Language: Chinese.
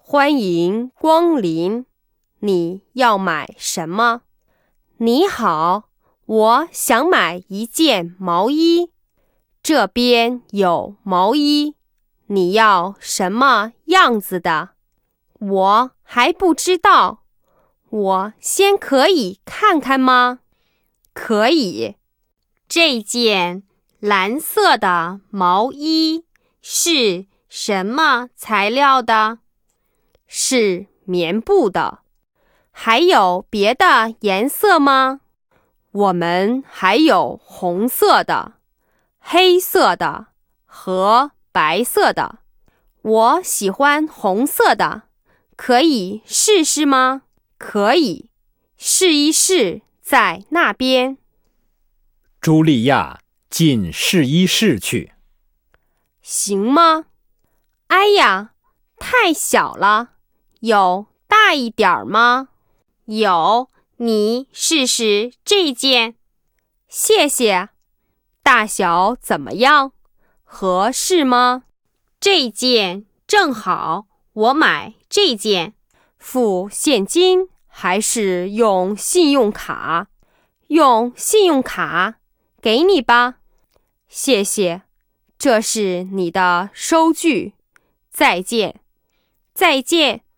欢迎光临，你要买什么？你好，我想买一件毛衣，这边有毛衣，你要什么样子的？我还不知道，我先可以看看吗？可以。 这件蓝色的毛衣是什么材料的？ 是棉布的。还有别的颜色吗？我们还有红色的、黑色的和白色的。我喜欢红色的，可以试试吗？可以，试一试，在那边。 茱莉亚进试衣室去。 行吗？哎呀，太小了，有大一点吗？ 有，你试试这件。 谢谢。大小怎么样？合适吗？ 这件正好，我买这件。 付现金还是用信用卡？用信用卡，给你吧。谢谢，这是你的收据。再见。再见。